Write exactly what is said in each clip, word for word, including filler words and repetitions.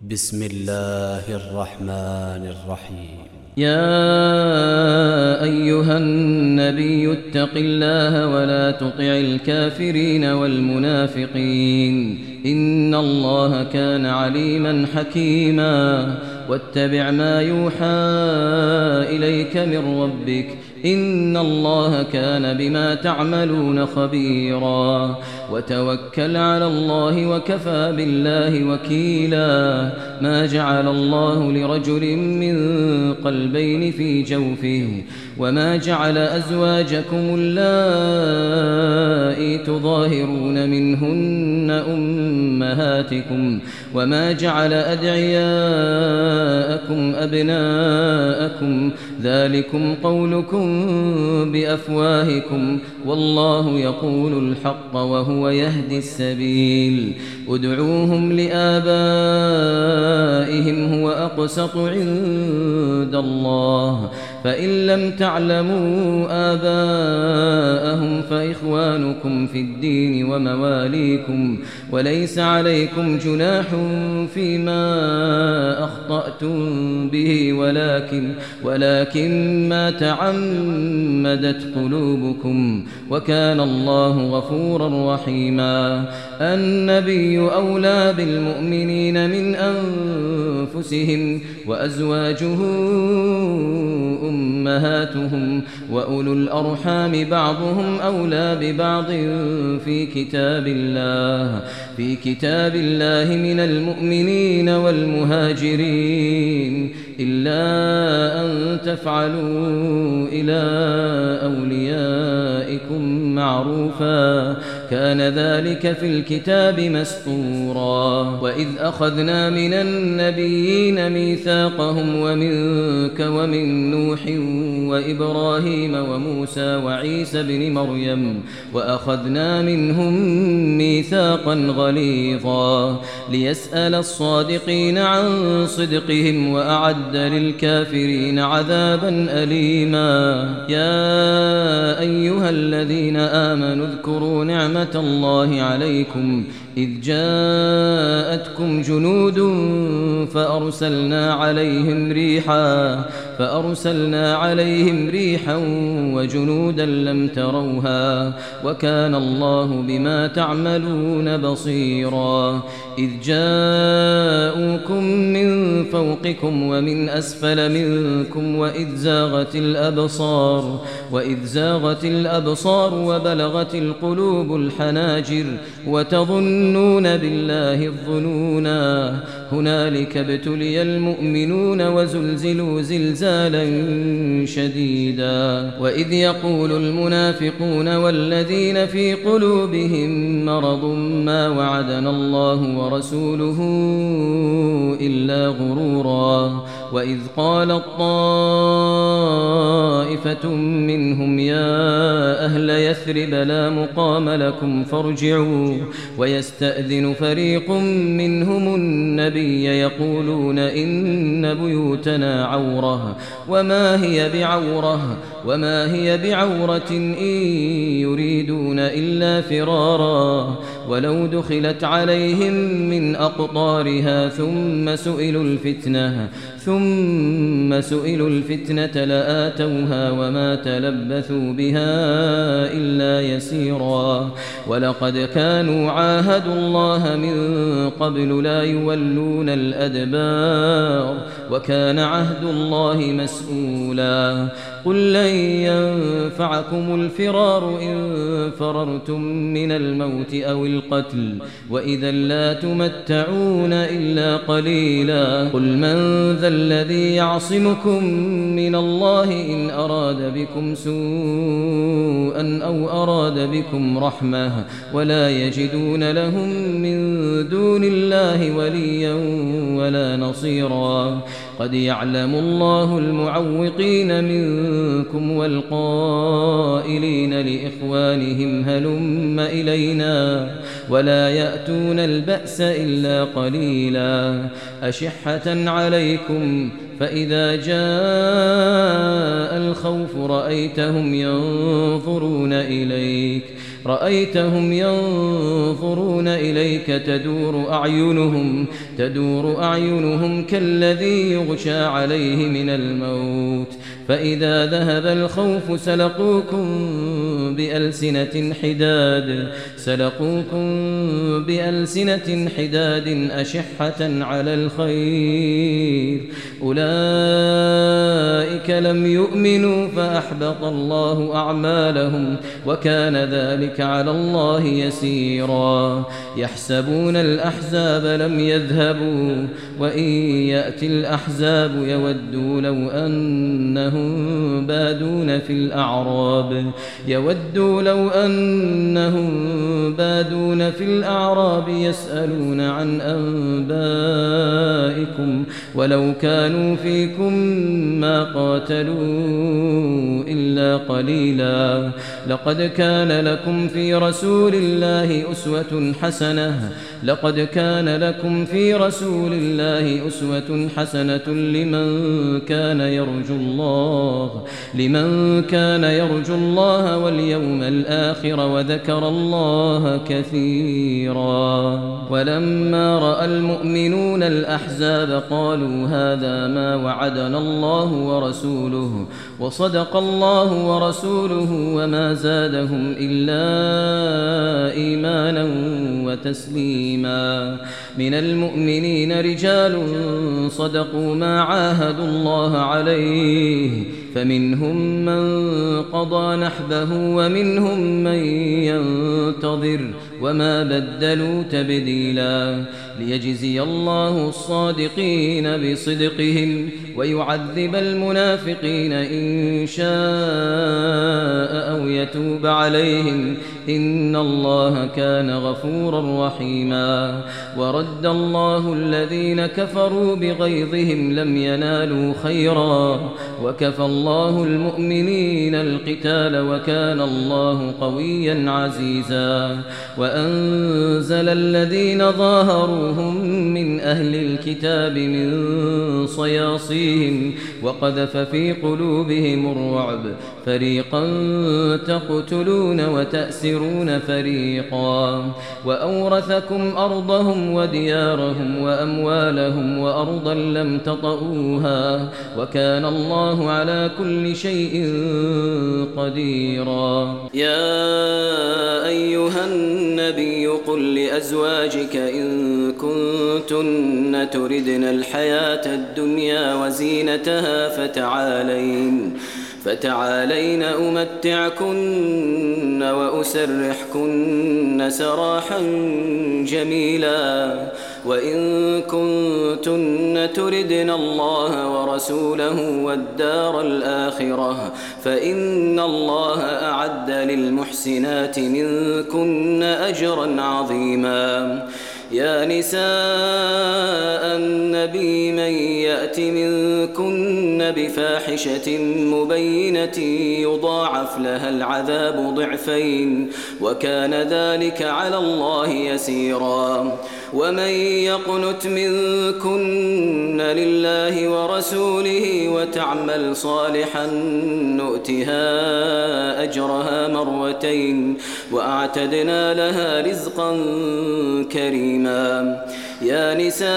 بسم الله الرحمن الرحيم. يا أيها النبي اتق الله ولا تطع الكافرين والمنافقين إن الله كان عليما حكيما واتبع ما يوحى إليك من ربك إن الله كان بما تعملون خبيرا وتوكل على الله وكفى بالله وكيلا ما جعل الله لرجل من قلبين في جوفه وما جعل أزواجكم اللائي تظاهرون منهن أمهاتكم وما جعل أدعياءكم أبناءكم ذلكم قولكم بأفواهكم والله يقول الحق وهو يهدي السبيل ادعوهم لآبائهم هو أقسط عند الله فإن لم تعلموا آباءهم فإخوانكم في الدين ومواليكم وليس عليكم جناح فيما أخطأتم به ولكن ولكن ما تعمدت قلوبكم وكان الله غفورا رحيما. النبي أولى بالمؤمنين من أنفسهم وأزواجه أمهاتهم وأولو الأرحام بعضهم أولى ببعض في كتاب الله في كتاب الله من المؤمنين والمهاجرين إلا أن تفعلوا إلى أوليائكم معروفا كان ذلك في الكتاب مسطورا. وإذ أخذنا من النبيين ميثاقهم ومنك ومن نوح وإبراهيم وموسى وعيسى بن مريم وأخذنا منهم ميثاقا غليظا ليسأل الصادقين عن صدقهم وأعد للكافرين عذابا أليما. يا أيها الذين آمنوا اذكروا نعمة الله عليكم إذ جاءتكم جنود فأرسلنا عليهم ريحا فأرسلنا عليهم ريحا وجنودا لم تروها وكان الله بما تعملون بصيرا. إذ جاءوكم من فوقكم ومن أسفل منكم وإذ زاغت الأبصار وإذ زاغت الأبصار وبلغت القلوب الحناجر وتظنون بالله الظنونا هنالك ابتلي المؤمنون وزلزلوا زلزالا شديدا. وإذ يقول المنافقون والذين في قلوبهم مرض ما وعدنا الله ورسوله إلا غرورا. وإذ قالت طائفة منهم يا أهل يثرب لا مقام لكم فارجعوا ويستأذن فريق منهم النبي يقولون إن بيوتنا عورة وما هي بعورة وما هي بعورة إن يريدون إلا فرارا ولو دخلت عليهم من أقطارها ثم سئلوا الفتنة ثم سئلوا الفتنة لآتوها وما تلبثوا بها إلا يسيرا. ولقد كانوا عاهدوا الله من قبل لا يولون الأدبار وكان عهد الله مسؤولا. قل لن ينفعكم الفرار إن فررتم من الموت أو القتل وإذا لا تمتعون إلا قليلا. قل من ذا الذي يعصمكم من الله إن أراد بكم سوءا أو أراد بكم رحمة ولا يجدون لهم من دون الله وليا ولا نصيرا. قد يعلم الله المعوقين منكم والقائلين لإخوانهم هلم إلينا ولا يأتون البأس إلا قليلا. أشحة عليكم فإذا جاء الخوف رأيتهم ينظرون إليك رأيتهم ينظرون إليك تدور أعينهم تدور أعينهم كالذي يغشى عليه من الموت فإذا ذهب الخوف سلقوكم بألسنة حداد سلقوكم بألسنة حداد أشحة على الخير أولئك لم يؤمنوا فأحبط الله أعمالهم وكان ذلك على الله يسيرا يحسبون الأحزاب لم يذهبوا وإن يأتي الأحزاب يودوا لو أنهم بادون في الأعراب يودوا لو أنهم بادون في الأعراب يسألون عن أنبائكم ولو كانوا فيكم ما قاتلوا إلا قليلا لقد كان لكم في رسول الله أسوة حسنة لقد كان لكم في رسول الله أسوة حسنة لمن كان يرجو الله لمن كان يرجو الله واليوم الآخر وذكر الله كثيرا ولما رأى المؤمنون الأحزاب قالوا هذا ما وعدنا الله ورسوله وصدق الله ورسوله وما زادهم إلا إيمانا وتسليما من المؤمنين رجال صدقوا ما عاهدوا الله عليه فمنهم من قضى نحبه ومنهم من ينتظر وما بدلوا تبديلا ليجزي الله الصادقين بصدقهم ويعذب المنافقين إن شاء أو يتوب عليهم إن الله كان غفورا رحيما ورد الله الذين كفروا بغيظهم لم ينالوا خيرا وكفى الله المؤمنين القتال وكان الله قويا عزيزا وأنزل الذين ظاهروهم من أهل الكتاب من صياصيهم وقذف في قلوبهم الرعب فريقا تقتلون وتأسرون فريقا وأورثكم أرضهم وديارهم وأموالهم وأرضا لم تطئوها وكان الله على كل شيء قديرا يا أيها النبي قل لأزواجك إن كنتن تردن الحياة الدنيا وزينتها فتعالين فتعالين أمتعكن وأسرحكن سراحا جميلا وإن كنتن تردن الله ورسوله والدار الآخرة فإن الله أعد للمحسنات منكن أجرا عظيما يا نساء النبي من يأت منكن بفاحشة مبينة يضاعف لها العذاب ضعفين وكان ذلك على الله يسيرا ومن يقنت منكن لله ورسوله وتعمل صالحا نؤتها أجرها مرتين وأعتدنا لها رزقا كريما يا نساء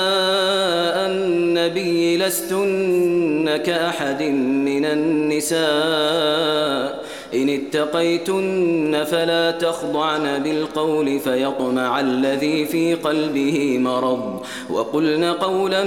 النبي لستن كأحد من النساء إن اتقيتن فلا تخضعن بالقول فيطمع الذي في قلبه مرض وقلن قولا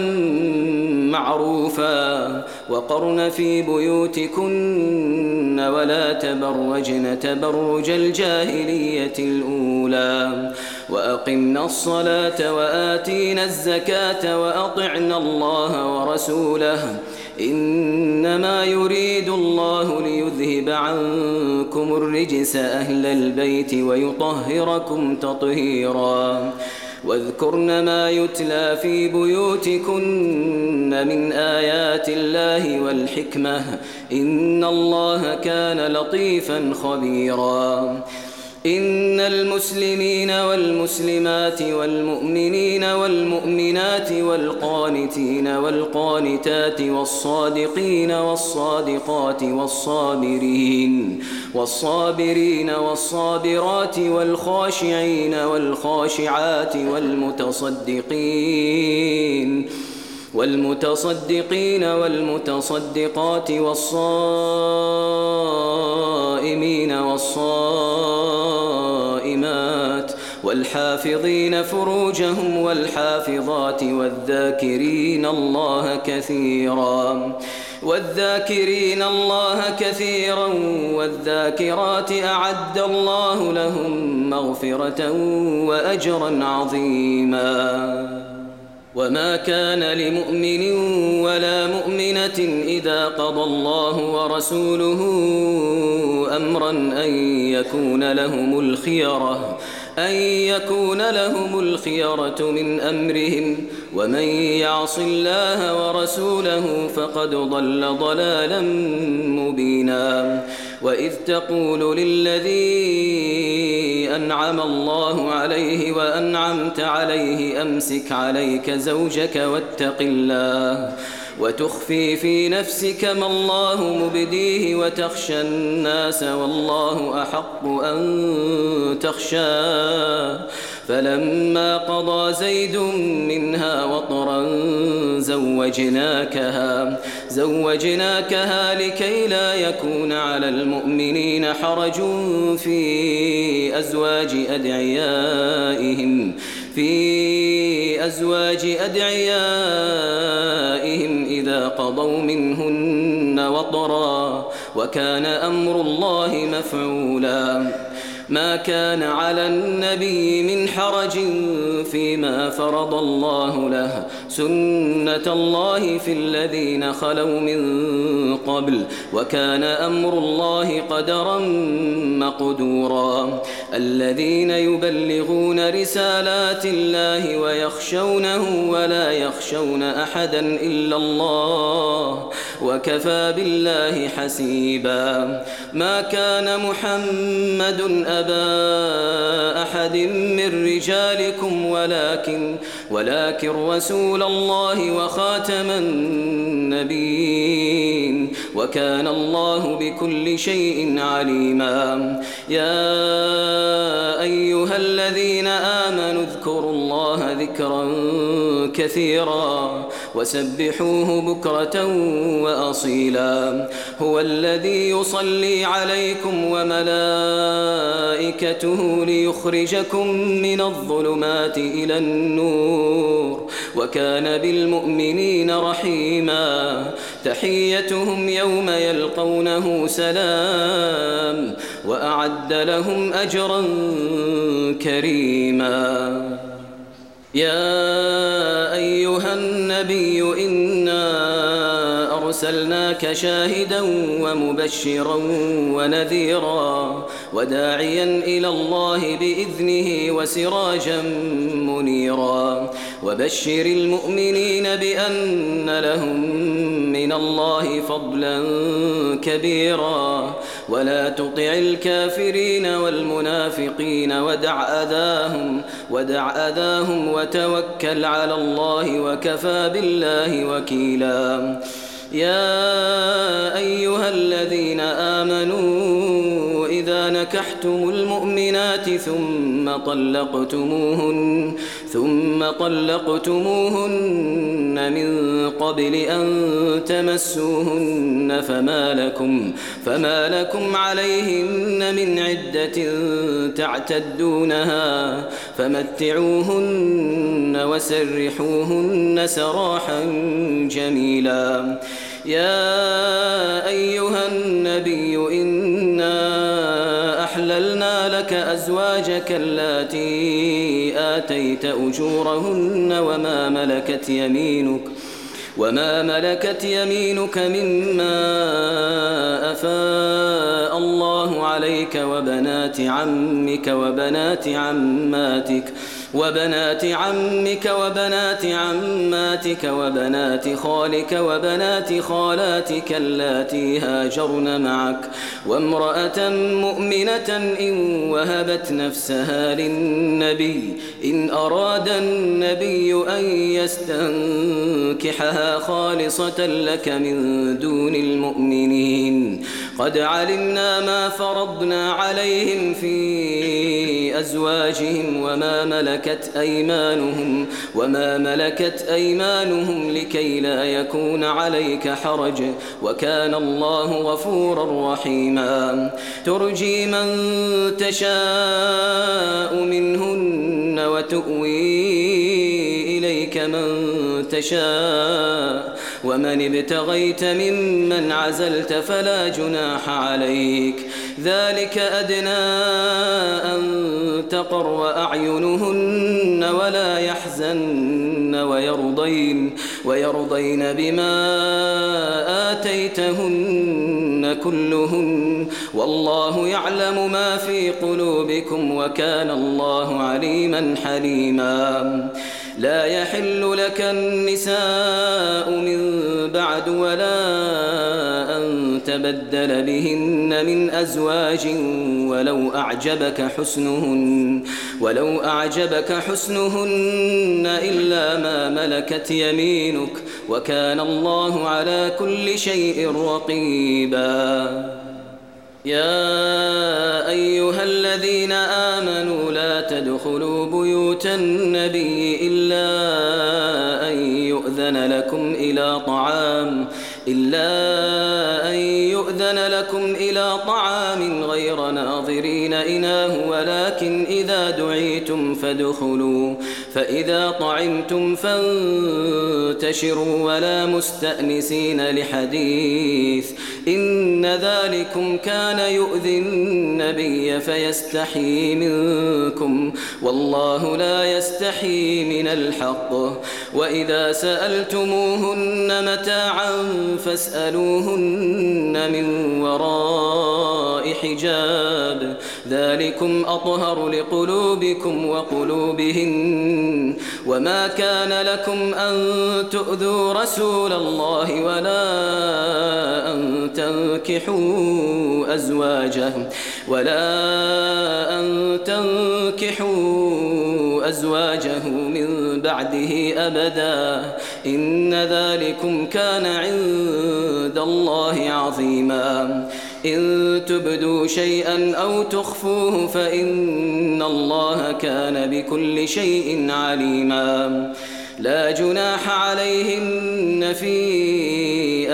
معروفا وقرن في بيوتكن ولا تبرجن تبرج الجاهلية الأولى وأقمنا الصلاة وآتينا الزكاة وأطعنا الله ورسوله إنما يريد الله ليذهب عنكم الرجس أهل البيت ويطهركم تطهيرا واذكرن ما يتلى في بيوتكن من آيات الله والحكمة إن الله كان لطيفا خبيرا إن المسلمين والمسلمات والمؤمنين والمؤمنات والقانتين والقانتات والصادقين والصادقات والصابرين والصابرين والصابرات والخاشعين والخاشعات والمتصدقين والمتصدقين والمتصدقات والصائمين والصائمات والحافظين فروجهم والحافظات والذاكرين الله كثيرا والذاكرين الله كثيرا والذاكرات أعد الله لهم مغفرة وأجرا عظيما. وما كان لمؤمن ولا مؤمنة إذا قضى الله ورسوله أمرا أن يكون لهم الخيرة أن يكون لهم الخيرة من أمرهم ومن يعص الله ورسوله فقد ضل ضلالا مبينا. وإذ تقول للذي أنعم الله عليه وأنعمت عليه أمسك عليك زوجك واتق الله وتخفي في نفسك ما الله مبديه وتخشى الناس والله أحق أن تخشاه فلما قضى زيد منها وطرا زوجناكها زوجناكها لكي لا يكون على المؤمنين حرج في أزواج أدعيائهم في أزواج أدعيائهم إذا قضوا منهن وطرا وكان أمر الله مفعولا. ما كان على النبي من حرج فيما فرض الله له سنة الله في الذين خلوا من قبل وكان أمر الله قدرا مقدورا. الذين يبلغون رسالات الله ويخشونه ولا يخشون أحدا إلا الله وكفى بالله حسيبا. ما كان محمد أبا أحد من رجالكم ولكن ولكن رسول الله وخاتم النبيين وكان الله بكل شيء عليما. يا أيها الذين آمنوا اذكروا الله ذكرا كثيرا وسبحوه بكرة وأصيلا. هو الذي يصلي عليكم وملائكته ليخرجكم من الظلمات إلى النور وكان بالمؤمنين رحيما. تحيتهم يوم يلقونه سلام وأعد لهم أجرا كريما. يا أيها النبي إنا أرسلناك شاهدا ومبشرا ونذيرا وداعيا إلى الله بإذنه وسراجا منيرا. وبشر المؤمنين بأن لهم من الله فضلا كبيرا ولا تطع الكافرين والمنافقين ودع أذاهم ودع أذاهم وتوكل على الله وكفى بالله وكيلا. يا أيها الذين آمنوا إذا نكحتم المؤمنات ثم طلقتموهن ثم طلقتموهن من قبل أن تمسوهن فما لكم فما لكم عليهن من عدة تعتدونها فمتعوهن وسرحوهن سراحا جميلا. يا أيها النبي إنا أحللنا لك أزواجك اللاتي آتيت أجورهن وما ملكت يمينك وما ملكت يمينك مما أفاء الله عليك وبنات عمك وبنات عماتك وبنات عمك وبنات عماتك وبنات خالك وبنات خالاتك اللاتي هاجرن معك وامرأة مؤمنة إن وهبت نفسها للنبي إن أراد النبي أن يستنكحها خالصة لك من دون المؤمنين قد علمنا ما فرضنا عليهم في أزواجهم وما ملكت أيمانهم وما ملكت أيمانهم لكي لا يكون عليك حرج وكان الله غفورا رحيما ترجي من تشاء منهن وتؤوي إليك من تشاء ومن ابتغيت ممن عزلت فلا جناح عليك ذلك أدنى أن تقر أعينهن ولا يحزن ويرضين, ويرضين بما آتيتهن كلهن والله يعلم ما في قلوبكم وكان الله عليما حليما لا يحل لك النساء من بعد ولا أن تبدل بهن من أزواج ولو أعجبك حسنهن ولو أعجبك حسنهن إلا ما ملكت يمينك وكان الله على كل شيء رقيبا يا أيها الذين آمنوا لا تدخلوا بيوت النبي إلا أن يؤذن لكم إلى طعام إلا أن يؤذن لكم إلى طعام غير ناظرين إناه ولكن إذا دعيتم فادخلوا فإذا طعمتم فانتشروا ولا مستأنسين لحديث إن ذلكم كان يؤذي النبي فيستحيي منكم والله لا يستحيي من الحق وإذا سألتموهن متاعا فاسألوهن من وراء حجاب ذلكم أطهر لقلوبكم وقلوبهن وما كان لكم أن تؤذوا رسول الله ولا أن تنكحوا أزواجه ولا أن تنكحوا أزواجه من بعده أبدا إن ذلكم كان عند الله عظيما إن تبدوا شيئا أو تخفوه فإن الله كان بكل شيء عليما لا جناح عليهن في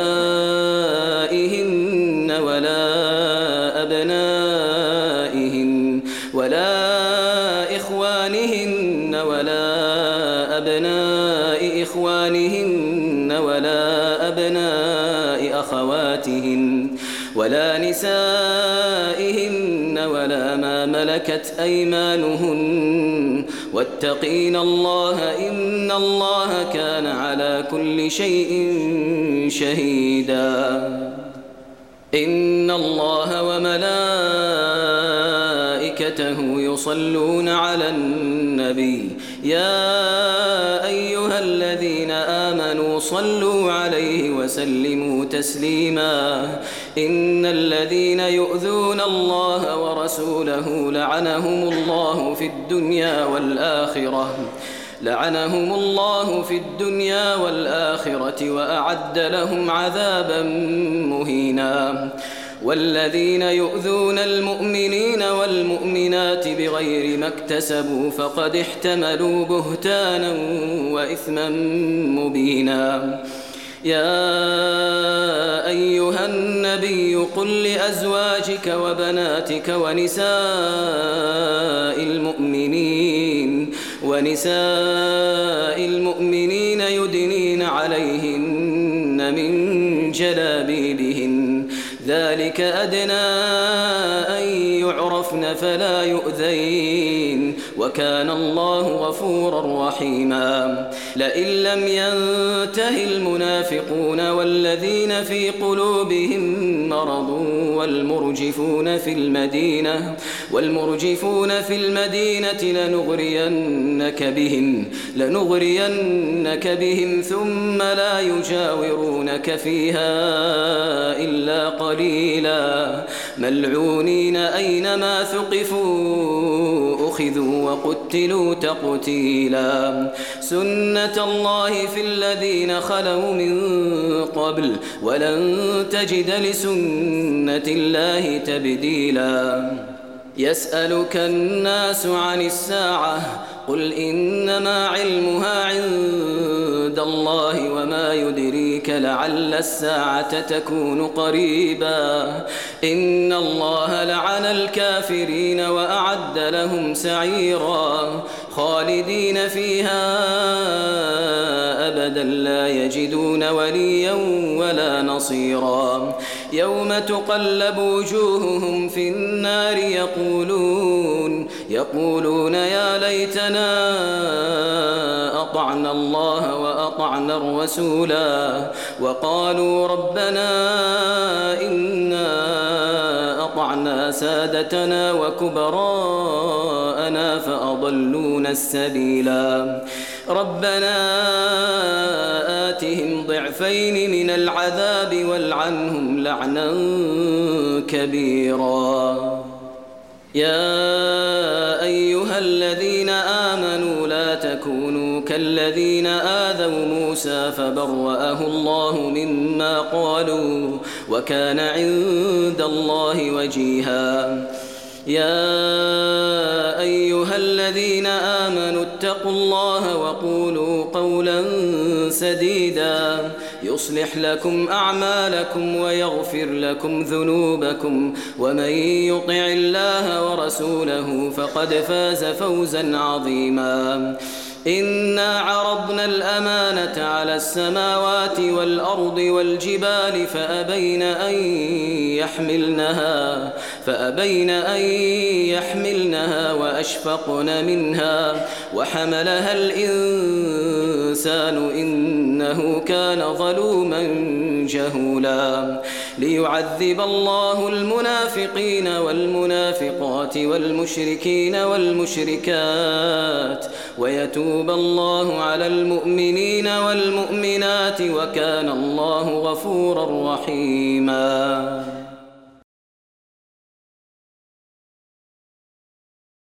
آبائهن ولا أبنائهن ولا إخوانهن ولا أبناء إخوانهن ولا أبناء أخواتهن ولا نسائهن ولا ما ملكت أيمانهن واتقين الله إن الله كان على كل شيء شهيدا إن الله وملائكته يصلون على النبي يا أيها الذين آمنوا صلوا عليه وسلموا تسليما إن الذين يؤذون الله ورسوله لعنهم الله في الدنيا والآخرة لعنهم الله في الدنيا والآخرة وأعد لهم عذابا مهينا والذين يؤذون المؤمنين والمؤمنات بغير ما اكتسبوا فقد احتملوا بهتانا وإثما مبينا يا أيها النبي قل لأزواجك وبناتك ونساء المؤمنين ونساء المؤمنين يدنين عليهن من جلابيبهن ذلك أدنى أن يعرفن فلا يؤذين المرسلين وكان الله غفورا رحيما لئن لم ينته المنافقون والذين في قلوبهم مرض والمرجفون في المدينة والمرجفون في المدينة لنغرينك بهم لنغرينك بهم ثم لا يجاورونك فيها إلا قليلا ملعونين أينما ثقفوا أخذوا وقتلوا تقتيلا سنة الله في الذين خلوا من قبل ولن تجد لسنة الله تبديلا يسألك الناس عن الساعة قل إنما علمها عند الله وما يدريك لعل الساعة تكون قريبا إن الله لعن الكافرين وأعد لهم سعيرا خالدين فيها أبدا لا يجدون وليا ولا نصيرا يوم تقلب وجوههم في النار يقولون يقولون يا ليتنا أطعنا الله وأطعنا الرسولا وقالوا ربنا إنا أطعنا سادتنا وكبراءنا فأضلونا السبيلا ربنا آتهم ضعفين من العذاب والعنهم لعنا كبيرا يا أيها الذين آمنوا لا تكونوا كالذين آذوا موسى فبرأه الله مما قالوا وكان عند الله وجيها يا أيها الذين آمنوا اتقوا الله وقولوا قولا سديدا يصلح لكم أعمالكم ويغفر لكم ذنوبكم ومن يطع الله ورسوله فقد فاز فوزا عظيما إنا عرضنا الأمانة على السماوات والأرض والجبال فأبين أن يحملنها فأبين أن يحملنها وأشفقن منها وحملها الإنسان إنه كان ظلوما جهولا ليعذب الله المنافقين والمنافقات والمشركين والمشركات ويتوب الله على المؤمنين والمؤمنات وكان الله غفورا رحيما.